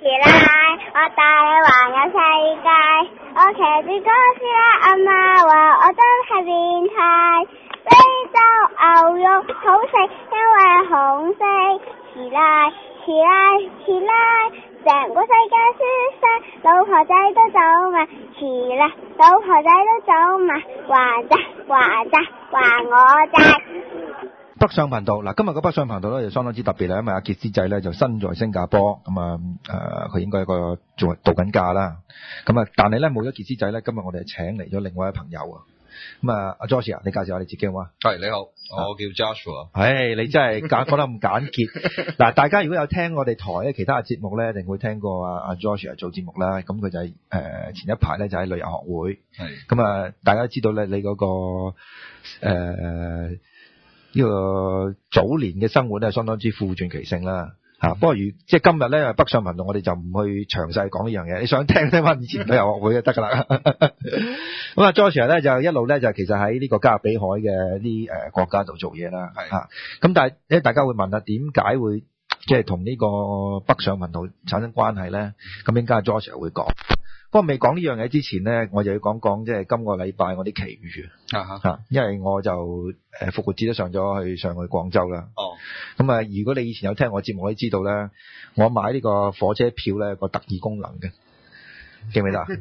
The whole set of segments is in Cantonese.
拉，我帶你環遊世界。我騎住哥斯拉，阿媽話我真係變態。非洲牛肉好食，因為紅色。遲拉，成個世界輸晒，老婆仔都走埋。遲拉，老婆仔都走埋，還我債。 北上頻道嗱，今日個北上頻道咧就相當之特別啦，因為阿傑斯仔咧就身在新加坡，咁啊佢應該有個做度緊假啦，咁啊但係咧冇咗傑斯仔咧，今日我哋係請嚟咗另外一位朋友啊，咁啊阿 Josh 啊，你介紹下你自己好嗎？ 係你好，我叫 Joshua。 唉，你真係講得咁簡潔。嗱，大家如果有聽我哋台嘅其他嘅節目咧，一定會聽過阿 Joshua 做節目啦。咁佢就係前一排咧就喺旅遊學會， 係咁啊大家都知道咧你嗰個呢個早年嘅生活咧，相當之富傳奇性啦嚇。不過即係今日咧北上頻道，我哋就唔去詳細講呢樣嘢。你想聽翻以前旅遊學會就得㗎啦。咁啊 Joshua 咧就一路咧就其實喺呢個加勒比海嘅啲國家度做嘢啦嚇。咁但係大家會問啊，點解會即係同呢個北上頻道產生關係咧？咁應該 Joshua 會講。不過未講呢樣嘢之前咧，我就要講講即係今個禮拜我啲奇遇嚇，因為我就復活節都上去廣州啦。哦，咁啊，如果你以前有聽我節目，你知道咧，我買呢個火車票咧個特異功能嘅，記唔記得啊？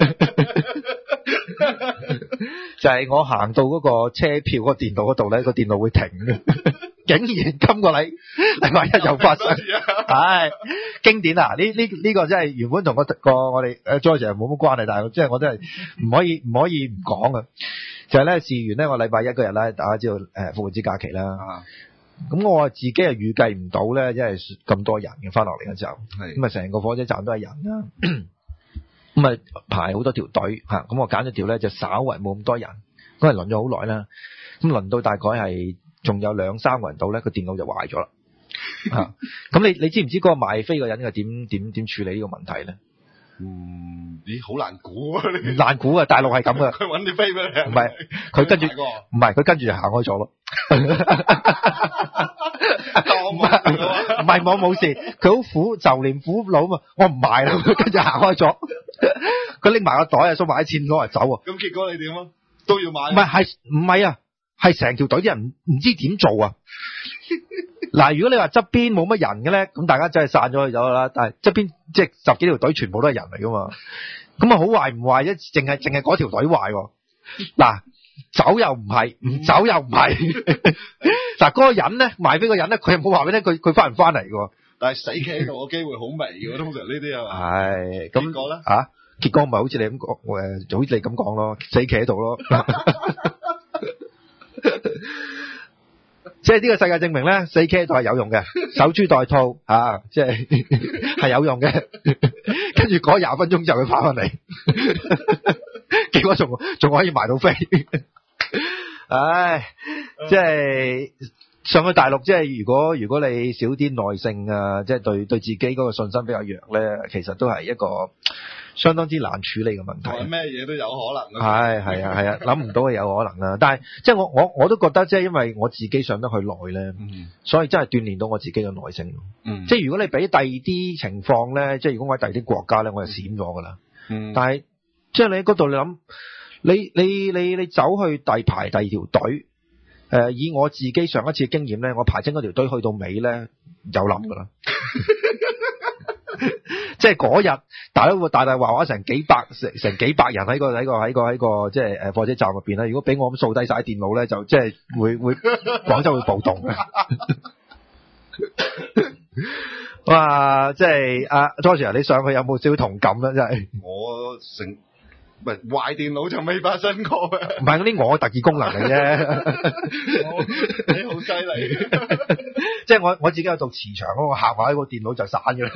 就係我行到嗰個車票嗰個電腦嗰度咧，個電腦會停嘅。竟然今個禮拜一又發生，唉，經典啊！呢個真係原本同我哋George冇乜關係，但係即係我真係唔可以唔講啊！就係咧，事緣咧，我禮拜一嗰日咧，大家知道復活節假期啦。咁我自己係預計唔到咧，因為咁多人嘅翻落嚟嘅時候，咁啊成個火車站都係人啦。咁啊排好多條隊嚇，咁我揀咗條咧就稍為冇咁多人，咁啊輪咗好耐啦。咁輪到大概係仲有2-3個人到咧，個電腦就壞咗啦。咁你知唔知嗰個賣飛個人係點處理呢個問題咧？ 咦，好難估啊！ 唔難估啊，大陸係咁噶。 佢揾啲飛俾你。 唔係，佢跟住就行開咗咯。唔係我冇事，佢好苦，就連苦惱嘛。我唔賣啦，跟住行開咗。佢拎埋個袋啊，收埋啲錢攞嚟走啊。 咁結果你點啊？都要買。 唔係啊？係成條隊啲人唔知點做啊！嗱，如果你話側邊冇乜人嘅咧，咁大家真係散咗去咗啦。但係側邊即係10幾條隊全部都係人嚟噶嘛，咁啊好壞唔壞啫？淨係嗰條隊壞喎。嗱，走又唔係，唔走又唔係。嗱，嗰個人咧賣飛個人咧，佢又冇話俾你聽，佢翻唔翻嚟㗎？ 但係死企喺度嘅機會好微嘅，通常呢啲係嘛？ 係咁結果咧結果咪好似你咁講，就好似你咁講咯，死企喺度咯。即係呢個世界證明咧，死企喺度係有用嘅，守株待兔即係係有用嘅。跟住嗰20分鐘就會返翻嚟，結果仲可以埋到飛。唉，即係上去大陸，即係如果你少啲耐性啊，即係對自己嗰個信心比較弱咧，其實都係一個相當之難處理嘅問題。 咩嘢都有可能啊。 係啊，諗唔到係有可能啦。但係即係我都覺得，即係因為我自己上得去耐咧，所以真係鍛鍊到我自己嘅耐性。即係如果你俾第二啲情況咧，即係如果我喺第二啲國家咧，我就閃咗噶啦。但係即係你喺嗰度，你諗你走去排第二條隊。以我自己上一次嘅經驗咧，我排清嗰條隊去到尾咧，有諗噶啦。即係嗰日大話成幾百人喺個即係火車站入邊咧。如果俾我咁掃低晒電腦咧，就即係會廣州會暴動嘅。哇！即係阿 George 你上去有冇少少同感咧？真係我壞電腦就未發生過嘅。 唔係嗰啲我特異功能嚟啫。 你好犀利。 即係我自己有道磁場，我行埋喺個電腦就散嘅啦。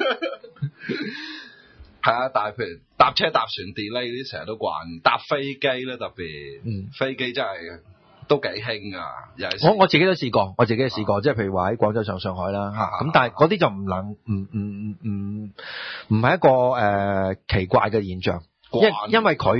係啊，但係譬如搭車搭船 delay 呢啲成日都慣，搭飛機咧特別，飛機真係都幾興啊！ 我自己都試過，即係譬如話喺廣州上海啦，咁但係嗰啲就唔係一個奇怪嘅現象，因為佢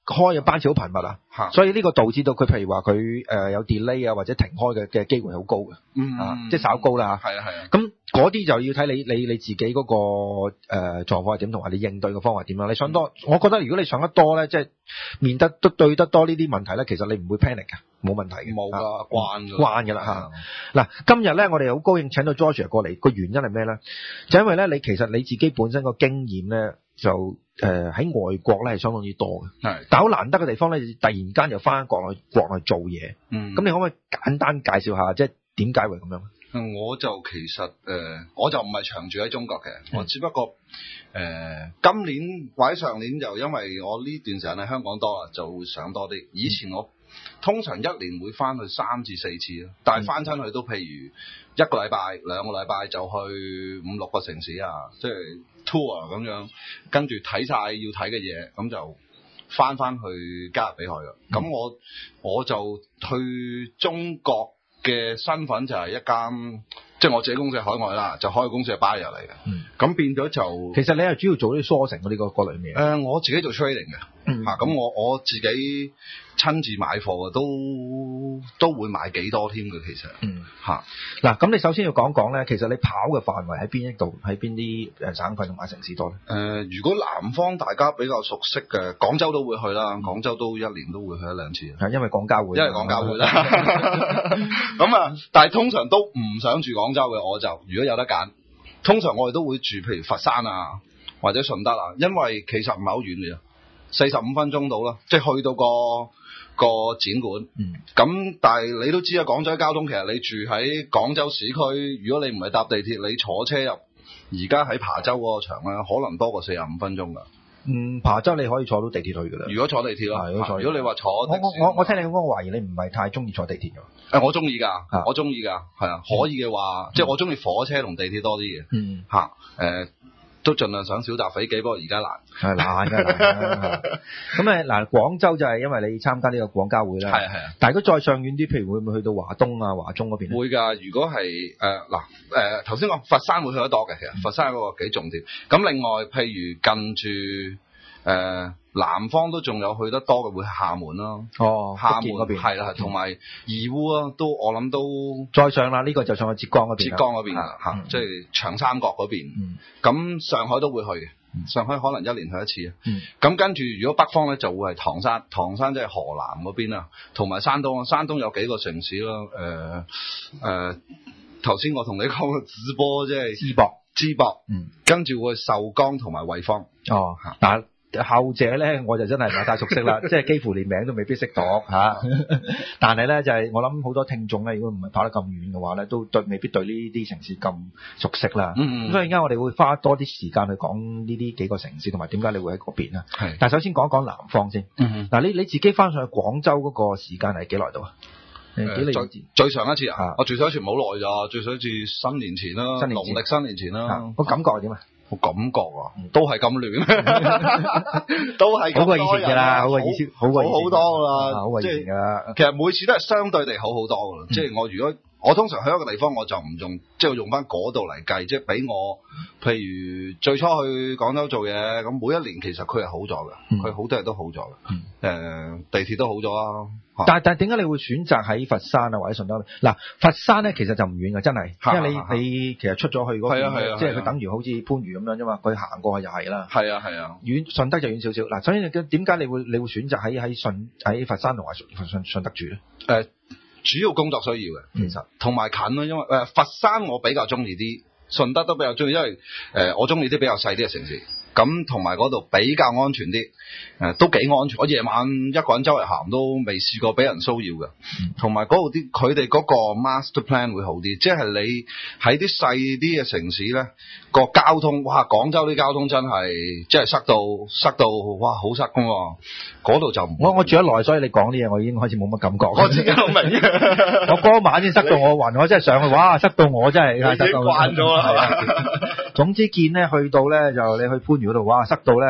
開嘅班次好頻密啊，所以呢個導致到佢譬如話佢有 delay 啊或者停開嘅機會好高嘅，即係稍高啦。 係啊。 咁嗰啲就要睇你自己嗰個狀況係點，同埋你應對嘅方法係點樣。你上多，我覺得如果你上得多咧，即係面對得多呢啲問題咧，其實你唔會 panic 嘅，冇問題嘅。 冇㗎，慣㗎啦嚇。嗱，今日咧我哋好高興請到 George 過嚟，個原因係咩咧？就因為咧其實你自己本身個經驗咧就喺外國咧係相當之多嘅，係。但好難得嘅地方咧，突然間又翻國內做嘢。咁你可唔可以簡單介紹下，即係點解會咁樣？ 我就其實我就唔係長住喺中國嘅，我只不過今年或者上年就因為我呢段時間喺香港多啦，就會上多啲。以前我通常一年會翻去3至4次，但係翻親去都譬如1個禮拜、2個禮拜就去5、6個城市啊，即係 tour 咁樣，跟住睇晒要睇嘅嘢，咁就翻去加勒比海㗎。咁我就去中國嘅身份就係一間，即係我自己公司喺海外啦，就開個公司係 buyer 嚟嘅。咁變咗就其實你係主要做啲 sourcing 嗰啲嗰類嘢。 我自己做 trading 嘅。咁我自己親自買貨嘅，都會買幾多添嘅其實。 嗱，咁你首先要講咧，其實你跑嘅範圍喺邊一度，喺邊啲省份同埋城市多咧？ 如果南方大家比較熟悉嘅，廣州都會去啦，廣州都一年都會去1-2次。 係因為廣交會。 因為廣交會啦。咁但係通常都唔想住廣州嘅，我就如果有得揀，通常我哋都會住譬如佛山啊或者順德啊，因為其實唔係好遠嘅，45分鐘到啦，即係去到個展館。咁但係你都知啊，廣州交通其實你住喺廣州市區，如果你唔係搭地鐵，你坐車入而家喺琶洲嗰個場咧，可能多過45分鐘㗎。 琶洲你可以坐到地鐵去㗎啦。如果坐地鐵啦，如果你話坐我聽你講，我懷疑你唔係太中意坐地鐵㗎。 我中意㗎，我中意㗎，係啊，可以嘅話，即係我中意火車同地鐵多啲嘅。都盡量想少搭飛機，不過而家難。係難㗎。 咁嗱，廣州就係因為你參加呢個廣交會啦。係啊。但係如果再上遠啲，譬如會唔會去到華東啊、華中嗰邊？ 會㗎。如果係頭先講佛山會去得多嘅，其實佛山嗰個幾重點。咁另外，譬如近住南方都仲有去得多嘅，會係廈門啦。廈門嗰邊係啦，同埋義烏啊，都我諗都再上啦。呢個就上去浙江嗰邊。 浙江嗰邊嚇，即係長三角嗰邊。咁上海都會去嘅，上海可能1年去一次啊。咁跟住如果北方咧就會係唐山，唐山即係河南嗰邊啊，同埋山東，山東有幾個城市啦。頭先我同你講嘅淄博，即係淄博，跟住會壽江同埋惠芳。 但後者咧我就真係唔係太熟悉啦，即係幾乎連名都未必識讀嚇。但係咧就係我諗好多聽眾咧，如果唔係跑得咁遠嘅話咧，都未必對呢啲城市咁熟悉啦。咁所以而家我哋會花多啲時間去講呢啲幾個城市同埋點解你會喺嗰邊啦。但係首先講講南方先。嗱，你自己翻上去廣州嗰個時間係幾耐度啊？ 最上一次啊，我最上一次冇耐咋，最上一次新年前啦，農曆新年前啦。 個感覺係點啊？ 我感覺都係咁亂，都係好過以前㗎啦，好過以前，好多㗎啦， 好過以前㗎啦。 其實每次都係相對地好好多㗎啦。即係如果我通常去一個地方，我就唔用，即係用翻嗰度嚟計，即係俾我，譬如最初去廣州做嘢，咁每一年其實佢係好咗嘅，佢好多嘢都好咗嘅，地鐵都好咗啦。 但係點解你會選擇喺佛山啊或者順德？嗱，佛山咧其實就唔遠嘅，真係，因為你其實出咗去嗰邊，即係佢等於好似番禺咁樣啫嘛，佢行過去就係啦。係啊。遠順德就遠少少。嗱，首先點解你會選擇喺佛山同埋順德住咧？ 主要工作需要嘅，其實同埋近咯，因為佛山我比較中意啲，順德都比較中意，因為我中意啲比較細啲嘅城市。咁同埋嗰度比較安全啲，都幾安全。我夜晚一個人周圍行都未試過俾人騷擾嘅。同埋嗰度啲佢哋嗰個 master plan 會好啲，即係你喺啲細啲嘅城市咧，個交通，哇！廣州啲交通真係即係塞到哇，好塞㗎喎。嗰度就唔我住得耐，所以你講啲嘢我已經開始冇乜感覺。 我自己都明。 我嗰晚先塞到我暈，我真係上去，哇！塞到我真係已經慣咗啦。 總之見咧，去到咧就你去番禺嗰度，哇！塞到咧，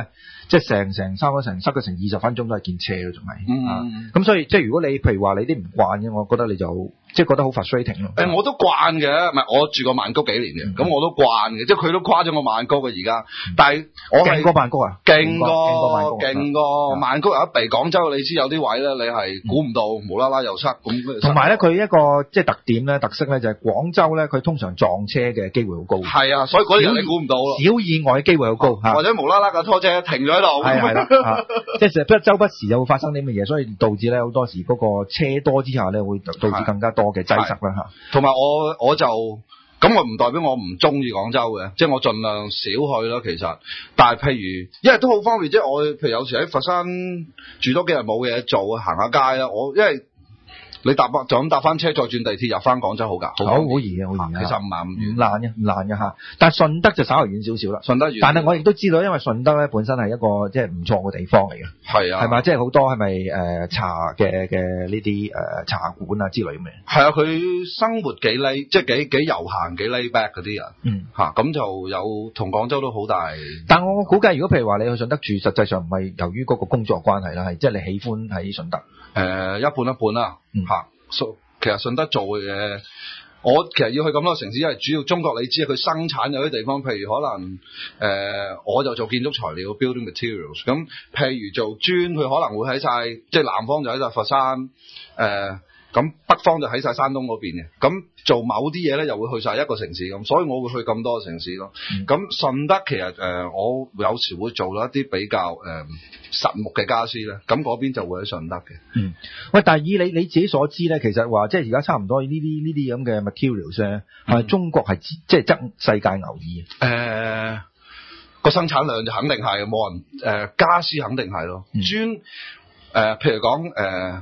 即係成塞咗成20分鐘都係見車咯，仲係。咁所以即係如果你譬如話你啲唔慣嘅，我覺得你就即係覺得好 frustrating 咯。 我都慣嘅，唔係我住過曼谷幾年嘅，咁我都慣嘅，即係佢都誇咗我曼谷嘅而家。但係我係勁過曼谷啊， 勁過曼谷有一鼻。廣州你知有啲位咧，你係估唔到，無啦啦又塞咁。同埋咧，佢一個即係特點咧、特色咧，就係廣州咧，佢通常撞車嘅機會好高。 係啊，所以嗰啲人你估唔到咯。 小意外嘅機會好高嚇， 或者無啦啦架拖車停咗喺度。 係啦，即係成日周不時就會發生啲乜嘢，所以導致咧好多時嗰個車多之下咧，會導致更加多嘅擠塞啦嚇。 同埋我就咁，我唔代表我唔中意廣州嘅，即係我盡量少去咯。其實，但係譬如因為都好方便，即係我譬如有時喺佛山住多幾日冇嘢做，行下街啦。因為你就咁搭翻車，再轉地鐵入翻廣州好㗎，好易嘅，好易。 其實唔難嘅嚇。但係順德就稍為遠少少啦。順德遠，但係我亦都知道，因為順德咧本身係一個即係唔錯嘅地方嚟嘅。 係啊， 係嘛？即係好多係咪茶嘅呢啲茶館啊之類咁嘅。 係啊，佢生活幾 lay， 即係幾悠閒幾 lay back 嗰啲人。咁就有同廣州都好大。 但我估計，如果譬如話你去順德住，實際上唔係由於嗰個工作關係啦，係即係你喜歡喺順德。 一半啦。其實順德做嘅嘢，我其實要去咁多城市，因為主要中國你知佢生產有啲地方，譬如可能我就做建築材料 building materials， 咁譬如做磚，佢可能會喺晒，即係南方就喺晒佛山，咁北方就喺晒山東嗰邊嘅，咁做某啲嘢咧又會去晒一個城市咁，所以我會去咁多個城市咯。咁順德其實我有時會做咗一啲比較實木嘅家私咧，咁嗰邊就會喺順德嘅。 喂，但係以你自己所知咧，其實話即係而家差唔多呢啲咁嘅 materials 咧，係中國係即係爭世界牛耳。 個生產量就肯定係冇人家私肯定係咯。磚譬如講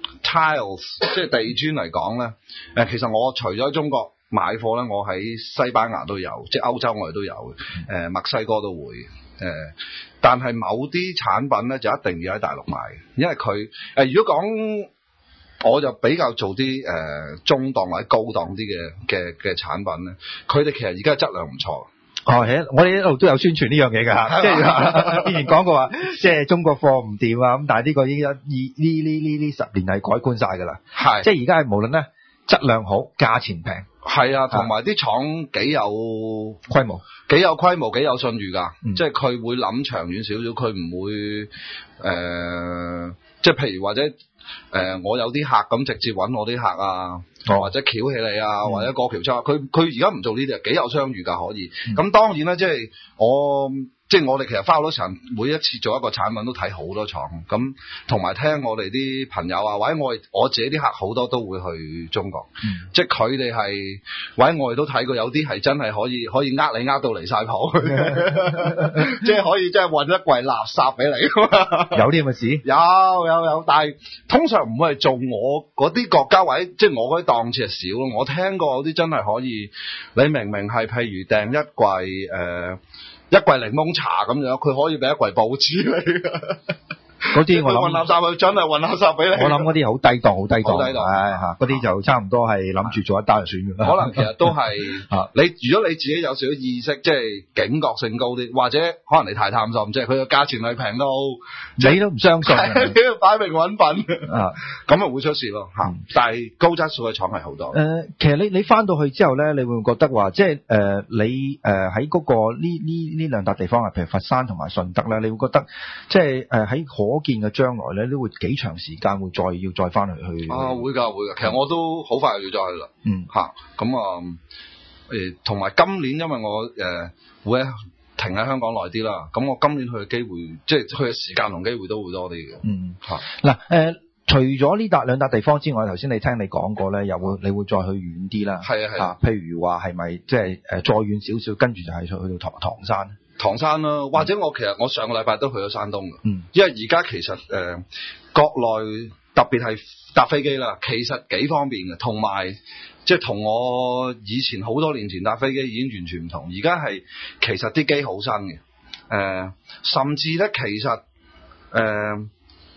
tiles 即係地磚嚟講咧，其實我除咗中國買貨咧，我喺西班牙都有，即係歐洲我哋都有嘅，墨西哥都會，但係某啲產品咧就一定要喺大陸買，因為佢如果講我就比較做啲中檔或者高檔啲嘅產品咧，佢哋其實而家質量唔錯。 我哋一路都有宣傳呢樣嘢㗎，即係之前講過話，即係中國貨唔掂啊，咁但係呢個已經呢10年係改觀晒㗎啦。係，即係而家係無論咧質量好，價錢平。係啊，同埋啲廠幾有規模，幾有信譽㗎。即係佢會諗長遠少少，佢唔會即係譬如或者我有啲客咁直接揾我啲客啊。或者翹起你啊，或者過橋抽，佢而家唔做呢啲，幾有商譽㗎可以。咁當然啦，即係我哋其實花好多時間，每一次做一個產品都睇好多廠，咁同埋聽我哋啲朋友啊，或者我自己啲客好多都會去中國，即係佢哋係或者我哋都睇過有啲係真係可以呃你到離晒譜，即係可以真係運一櫃垃圾俾你。 有啲咁嘅事？ 有，但係通常唔會係做我嗰啲國家或者即係我嗰啲檔次係少咯。我聽過有啲真係可以，你明明係譬如訂一櫃一櫃檸檬茶咁樣，佢可以俾一櫃報紙你㗎。嗰啲我諗運垃圾佢真係運垃圾俾你。我諗嗰啲好低檔，係嗰啲就差唔多係諗住做一單就算㗎啦。可能其實都係如果你自己有少少意識，即係警覺性高啲，或者可能你太貪心，即係佢個價錢係平到你都唔相信，擺明揾笨咁啊會出事咯。但係高質素嘅廠係好多。 其實你翻到去之後咧，你會唔會覺得話即係你喺嗰個呢兩笪地方啊，譬如佛山同埋順德咧，你會覺得即係喺可見嘅將來咧，都會幾長時間會要再翻去會㗎。其實我都好快就要再去啦。咁同埋今年因為我會停喺香港耐啲啦，咁我今年去嘅機會，即係去嘅時間同機會都會多啲嘅。 除咗呢兩笪地方之外，頭先你聽你講過咧，你會再去遠啲啦。係啊。譬如話係咪即係再遠少少，跟住就係去到唐山。 唐山啦，或者其實我上個禮拜都去咗山東嘅。因為而家其實國內特別係搭飛機啦，其實幾方便嘅，同埋即係同我以前好多年前搭飛機已經完全唔同。而家係其實啲機好新嘅，甚至咧其實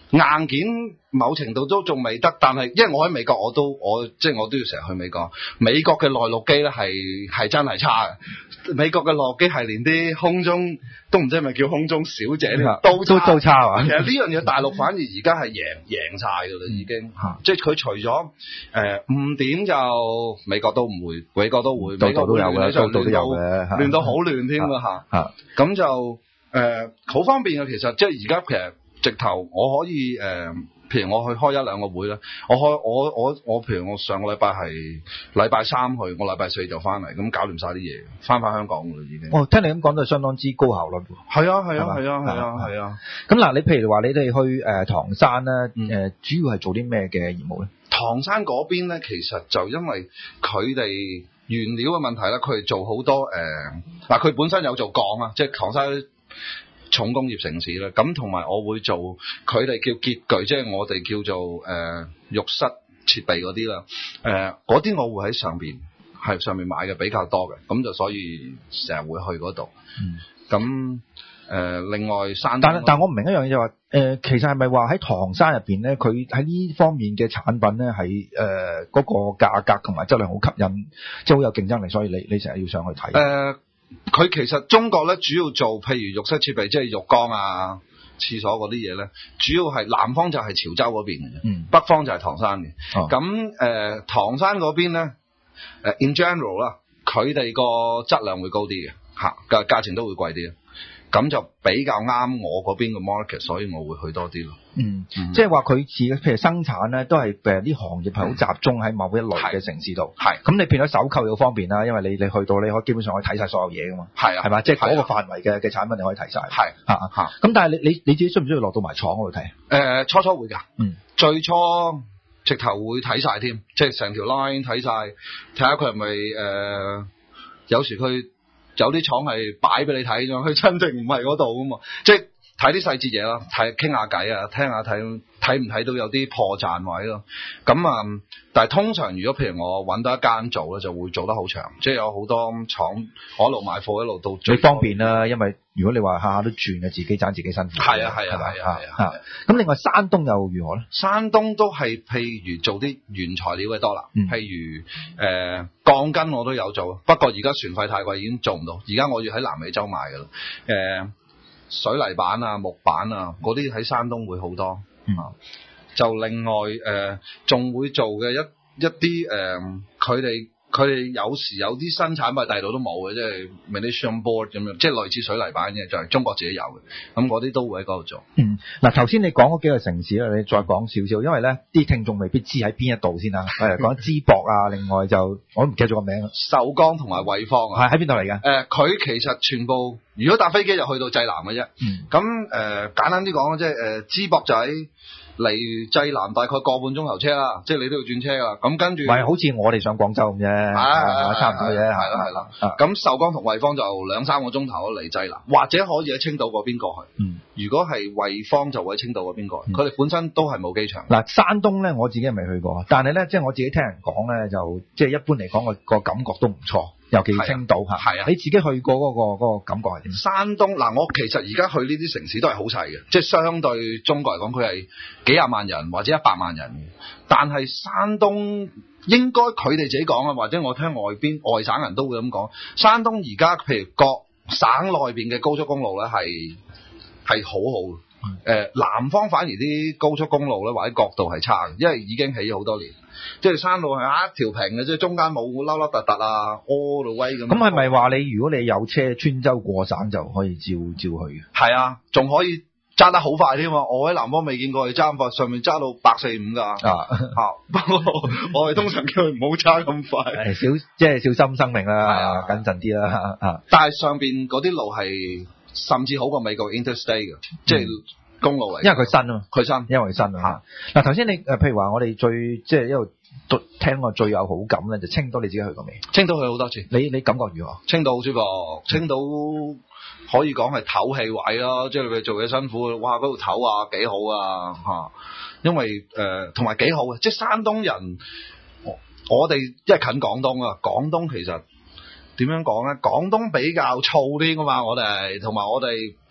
硬件某程度都仲未得，但係因為我喺美國，我都要成日去美國。美國嘅內陸機咧係真係差嘅。美國嘅內陸機係連啲空中都唔知係咪叫空中小姐都差啊！其實呢樣嘢大陸反而而家係贏晒㗎啦，已經。即係佢除咗誤點就美國都唔會，美國都會，美國都有嘅，度度都有嘅，亂到好亂添㗎嚇。咁就好方便嘅，其實即係而家其實。直頭我可以譬如我去開1-2個會咧，我譬如我上個禮拜係禮拜3去，我禮拜4就翻嚟，咁搞掂晒啲嘢，翻香港㗎啦已經。聽你咁講都係相當之高效率喎。係啊。 咁嗱，你譬如話你哋去唐山咧，主要係做啲咩嘅業務咧？ 唐山嗰邊咧，其實就因為佢哋原料嘅問題咧，佢哋做好多嗱，佢本身有做鋼啊，即係唐山重工業城市啦，咁同埋我會做佢哋叫潔具，即係我哋叫做浴室設備嗰啲啦，嗰啲我會喺上面買嘅比較多嘅，咁就所以成日會去嗰度。咁另外山東， 但我唔明一樣嘢就話其實係咪話喺唐山入邊咧，佢喺呢方面嘅產品咧係嗰個價格同埋質量好吸引，即係好有競爭力，所以你成日要上去睇。 佢其實中國咧主要做譬如浴室設備，即係浴缸啊、廁所嗰啲嘢咧，主要係南方就係潮州嗰邊嘅啫，北方就係唐山嘅。咁唐山嗰邊咧，in general 啦，佢哋個質量會高啲嘅，嘅價錢都會貴啲嘅。咁就比較啱我嗰邊嘅 market， 所以我會去多啲咯。 即係話佢自己譬如生產咧，都係啲行業係好集中喺某一類嘅城市度。咁你變咗手購又方便啦，因為你去到你可以基本上可以睇晒所有嘢噶嘛。係嘛，即係嗰個範圍嘅產品你可以睇晒。咁但係你自己需唔需要落到埋廠嗰度睇？ 初初會㗎。最初直頭會睇晒添，即係成條 line 睇晒，睇下佢係咪有時佢。有啲廠係擺俾你睇啫，佢真正唔係嗰度噶嘛，即係睇啲細節嘢咯，傾下偈啊，聽下睇唔睇到有啲破綻位咯。咁但係通常如果譬如我揾到一間做咧，就會做得好長，即係有好多廠我一路買貨一路到最方便啦，因為如果你話下下都轉嘅，自己賺自己辛苦。 係啊。 咁另外山東又如何咧？ 山東都係譬如做啲原材料嘅多啦，譬如鋼筋我都有做，不過而家船費太貴，已經做唔到。而家我要喺南美洲買㗎啦。水泥板啊、木板啊嗰啲喺山東會好多。就另外仲會做嘅一啲佢哋有時有啲新產品第度都冇嘅，即係 magnesium board 咁樣，即係類似水泥板嘅，就係中國自己有嘅。咁嗰啲都會喺嗰度做。 嗱，頭先你講嗰幾個城市咧，你再講少少，因為咧啲聽眾未必知喺邊一度先啊。講淄博啊，另外就我都唔記得咗個名。 壽江同埋惠芳啊。 係喺邊度嚟嘅？ 佢其實全部如果搭飛機就去到濟南嘅啫。咁簡單啲講即係淄博就喺嚟濟南大概個半鐘頭車啦，即係你都要轉車啦。咁跟住， 唔係好似我哋上廣州咁啫，差唔多啫。 係啦。咁壽江同惠芳就2-3個鐘頭嚟濟南，或者可以喺青島嗰邊過去。如果係惠芳就會喺青島嗰邊過去。佢哋本身都係冇機場。嗱，山東咧我自己係未去過，但係咧即係我自己聽人講咧，就即係一般嚟講個感覺都唔錯。尤其青島嚇，你自己去過嗰個感覺係點？山東嗱，我其實而家去呢啲城市都係好細嘅，即係相對中國嚟講，佢係幾廿萬人或者100萬人。但係山東應該佢哋自己講啊，或者我聽外省人都會咁講。山東而家譬如各省內邊嘅高速公路咧係好好。南方反而啲高速公路咧或者角度係差嘅，因為已經起咗好多年。即係山路係一條平嘅，即係中間冇凹凹凸凸啊 all the way 咁。咁係咪話你如果你有車穿州過省就可以照去嘅？係啊，仲可以揸得好快添嘛！我喺南方未見過佢揸法，上面揸到145㗎。不過我哋通常叫佢唔好揸咁快，即係小心生命啦，謹慎啲啦。但係上邊嗰啲路係甚至好過美國 Interstate 嘅，即係公路嚟，因為佢新啊嘛，因為佢新啊。嗱，頭先你譬如話我哋最即係一路聽過最有好感咧，就青島，你自己去過未？青島去好多次，你感覺如何？青島好舒服，青島可以講係唞氣位咯，即係你做嘢辛苦，哇嗰度唞啊幾好啊嚇，因為同埋幾好嘅，即係山東人，我哋因為近廣東啊，廣東其實點樣講咧？廣東比較燥啲噶嘛，我哋同埋我哋。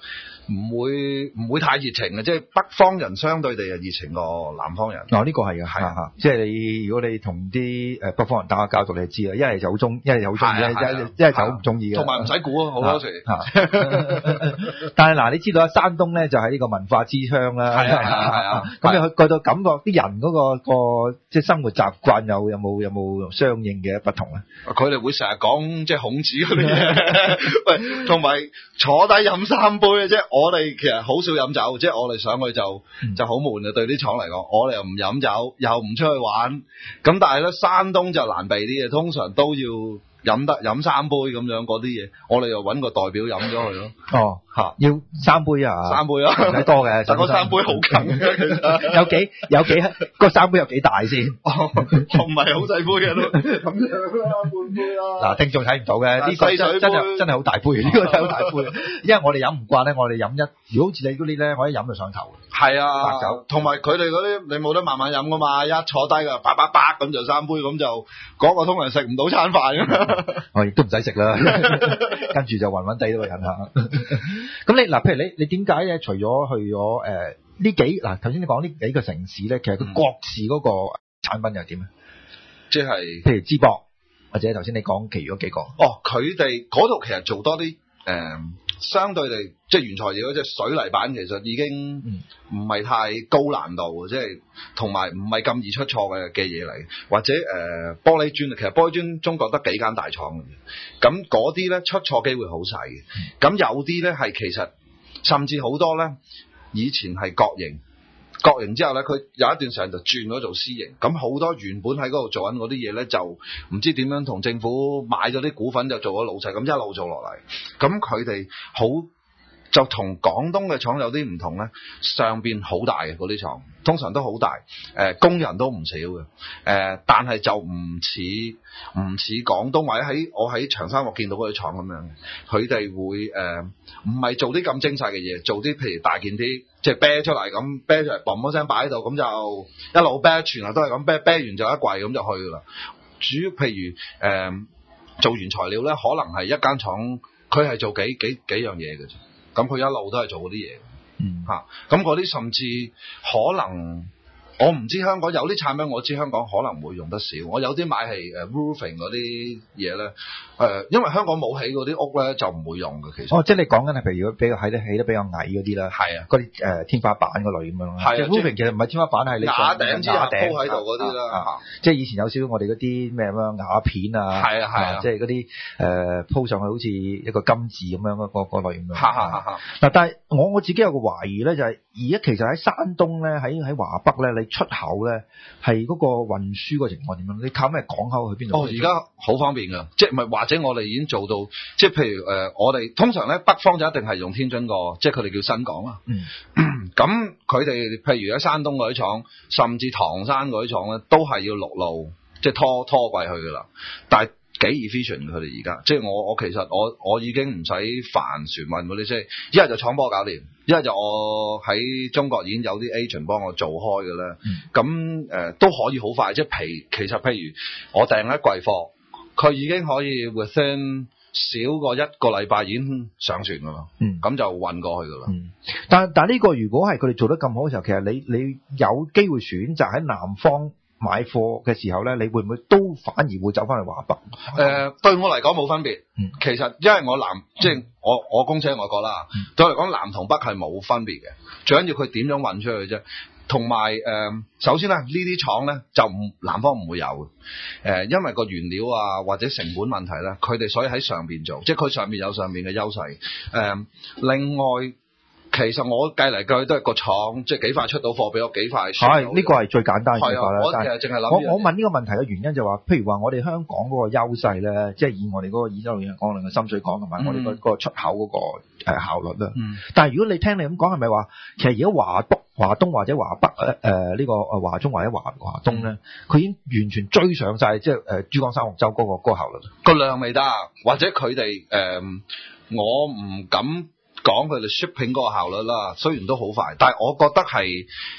唔會太熱情嘅，即係北方人相對地係熱情過南方人。 呢個係嘅，係即係你如果你同啲北方人打下交道，你就知啦，一係就好中意，一係就好唔中意嘅。 同埋唔使估啊，好多時。 但係嗱，你知道啊，山東咧就係呢個文化之鄉啦。係啊。咁你去到感覺啲人嗰個即係生活習慣有冇相應嘅不同咧？ 佢哋會成日講即係孔子嗰啲嘢，喂，同埋坐低飲3杯嘅啫。我哋其實好少飲酒，即係我哋上去就好悶啊！對啲廠嚟講，我哋又唔飲酒，又唔出去玩。咁但係咧，山東就難避啲嘅，通常都要飲3杯咁樣嗰啲嘢，我哋又揾個代表飲咗佢咯。 要3杯啊？3杯啊，唔使多嘅。 但嗰3杯好近嘅，其實有幾嗰3杯有幾大先？ 唔係好細杯嘅都咁樣啦，半杯啦。 嗱，聽眾睇唔到嘅，呢個真係好大杯，呢個真係好大杯。因為我哋飲唔慣咧，我哋飲如果好似你嗰啲咧，我一飲就上頭。 係啊， 白酒。同埋佢哋嗰啲你冇得慢慢飲噶嘛，一坐低㗎，叭咁就3杯，咁就嗰個通常食唔到餐飯㗎。 我亦都唔使食啦，跟住就暈暈地都會忍下。咁你嗱，譬如你點解咧？除咗去咗呢幾頭先你講呢幾個城市咧，其實佢各自嗰個產品又點咧？ 即係譬如淄博或者頭先你講其餘嗰幾個。 佢哋嗰度其實做多啲相對地即係原材料，即係水泥板，其實已經唔係太高難度，即係同埋唔係咁易出錯嘅嘢嚟，或者玻璃磚，其實玻璃磚中國得幾間大廠嘅，咁嗰啲咧出錯機會好細嘅，咁有啲咧係其實甚至好多咧以前係國營之後咧，佢有一段時間就轉咗做私營，咁好多原本喺嗰度做緊嗰啲嘢咧，就唔知點樣同政府買咗啲股份就做咗老細，咁一路做落嚟，咁佢哋好就同廣東嘅廠有啲唔同咧，上邊好大嘅嗰啲廠，通常都好大，工人都唔少嘅，但係就唔似廣東或者我喺長沙灣見到嗰啲廠咁樣，佢哋會唔係做啲咁精細嘅嘢，做啲譬如大件啲，即係啤出嚟咁，啤出嚟嘣一聲擺喺度，咁就一路啤，全日都係咁啤完就一櫃咁就去噶啦。主要譬如做原材料咧，可能係一間廠，佢係做幾樣嘢嘅啫。咁佢一路都係做嗰啲嘢，咁嗰啲甚至可能我唔知香港有啲產品，我知香港可能會用得少。我有啲買係roofing 嗰啲嘢咧，因為香港冇起嗰啲屋咧，就唔會用嘅。其實即係你講緊係譬如比較起得比較矮嗰啲啦，係啊，嗰啲天花板嗰類咁樣咯。係啊，roofing 其實唔係天花板，係你瓦頂之下鋪喺度嗰啲啦。 即係以前有少少我哋嗰啲咩咁樣瓦片啊，係啊，即係嗰啲鋪上去好似一個金字咁樣嗰類咁樣。嗱，但係我自己有個懷疑咧，就係而家其實喺山東咧，喺華北咧，你出口咧係嗰個運輸個情況點樣？你靠咩港口去邊度？ 而家好方便㗎，即係唔係或者我哋已經做到，即係譬如我哋通常咧北方就一定係用天津個，即係佢哋叫新港啦。咁佢哋譬如喺山東嗰啲廠，甚至唐山嗰啲廠咧，都係要陸路，即係拖櫃去㗎啦。但係幾 efficient 佢哋而家，即係我其實我已經唔使煩船運嗰啲，即係一係就廠幫我搞掂，一係就我喺中國已經有啲 agent 幫我做開嘅啦。咁都可以好快，即係其實譬如我訂一櫃貨，佢已經可以 within 少過1個禮拜已經上船㗎啦。咁就運過去㗎啦。 但係呢個如果係佢哋做得咁好嘅時候，其實你有機會選擇喺南方買貨嘅時候咧，你會唔會都反而會走翻去華北？ 對我嚟講冇分別。其實因為我即係我公司喺外國啦，對我嚟講南同北係冇分別嘅，最緊要佢點樣運出去啫。同埋首先咧，呢啲廠咧就南方唔會有嘅，因為個原料啊或者成本問題咧，佢哋所以喺上邊做，即係佢上邊有上邊嘅優勢。另外，其實我計嚟計去都係個廠，即係幾快出到貨俾我，幾快。係呢個係最簡單嘅方法啦。 我其實淨係諗。 我問呢個問題嘅原因就話，譬如話我哋香港嗰個優勢咧，即係以我哋嗰個以周陽江嘅深水港同埋我哋嗰個出口嗰個效率啦。但係如果你聽你咁講，係咪話其實而家華東或者華北呢個華中或者華東咧，佢已經完全追上晒，即係珠江三角洲嗰個效率。 個量未得，或者佢哋我唔敢講佢哋 shipping 嗰個效率啦，雖然都好快，但係我覺得係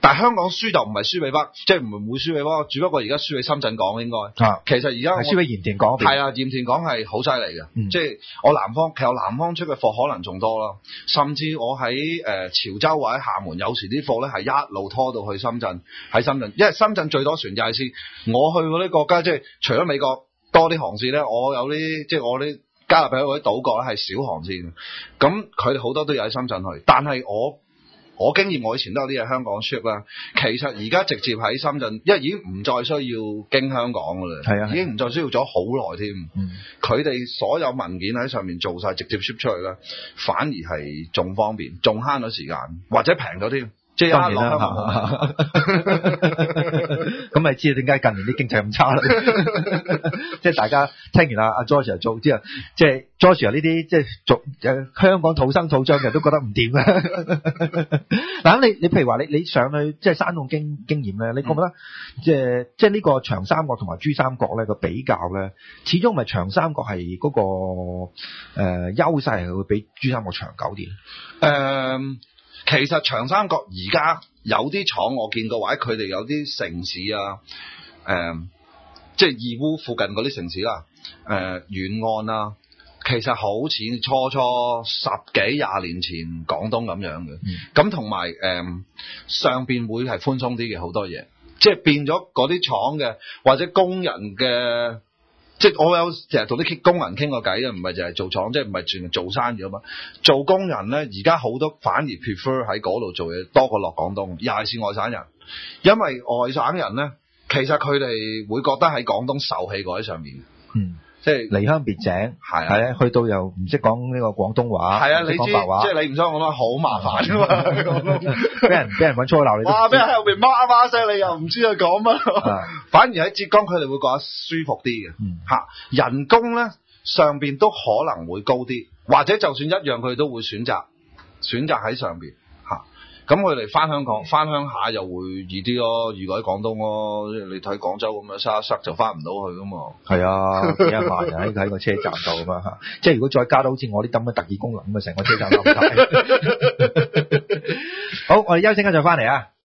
但係香港輸就唔係輸俾北，即係唔會輸俾北，只不過而家輸俾深圳港應該。其實而家係輸俾鹽田港。 係啊，鹽田港係好犀利嘅，即係我南方，其實南方出嘅貨可能仲多啦。甚至我喺潮州或者廈門，有時啲貨咧係一路拖到去深圳，喺深圳，因為深圳最多船，尤其是我去嗰啲國家，即係除咗美國多啲航線咧，我有啲即係我啲加勒比海嗰啲島國咧係少航線，咁佢哋好多都要喺深圳去，但係我經驗，我以前都有啲喺香港 ship 啦。其實而家直接喺深圳，因為已經唔再需要經香港噶啦，係啊，已經唔再需要咗好耐添。佢哋所有文件喺上面做晒，直接 ship 出去啦，反而係仲方便，仲慳咗時間，或者平咗添。即係一落香港，咁咪知點解近年啲經濟咁差啦？ 即係大家聽完阿 George 做之後，即係 George 呢啲即係做香港土生土長嘅人都覺得唔掂啊！嗱，你譬如話你上去即係山洞經驗咧，你覺唔覺得即係呢個長三角同埋珠三角咧個比較咧，始終咪長三角係嗰個優勢係會比珠三角長久啲？ 其實長三角而家有啲廠我見過，或者佢哋有啲城市啊，即係義烏附近嗰啲城市啦，沿岸啊，其實好似初10幾20年前廣東咁樣嘅，咁同埋上邊會係寬鬆啲嘅好多嘢，即係變咗嗰啲廠嘅或者工人嘅。即係我有成日同啲工人傾過偈啊，唔係淨係做廠，即係唔係全係做生意啊嘛。做工人咧，而家好多反而 prefer 喺嗰度做嘢多過落廣東，尤其是外省人，因為外省人咧，其實佢哋會覺得喺廣東受氣過喺上面。即係離鄉別井，係啊，去到又唔識講呢個廣東話，係啊，你知即係你唔想講得好麻煩噶嘛，俾人揾粗口鬧你，哇！俾人喺後邊媽聲，你又唔知佢講乜，反而喺浙江佢哋會覺得舒服啲嘅，人工咧上邊都可能會高啲，或者就算一樣，佢哋都會選擇喺上邊。咁佢哋翻香港、翻鄉下又會易啲咯，如果喺廣東咯，你睇廣州咁樣塞一塞就翻唔到去噶嘛。係啊，幾廿萬人喺個車站度咁啊，即係如果再加到好似我啲咁嘅特異功能咁啊，成個車站都唔晒。好，我哋休息一陣再翻嚟啊。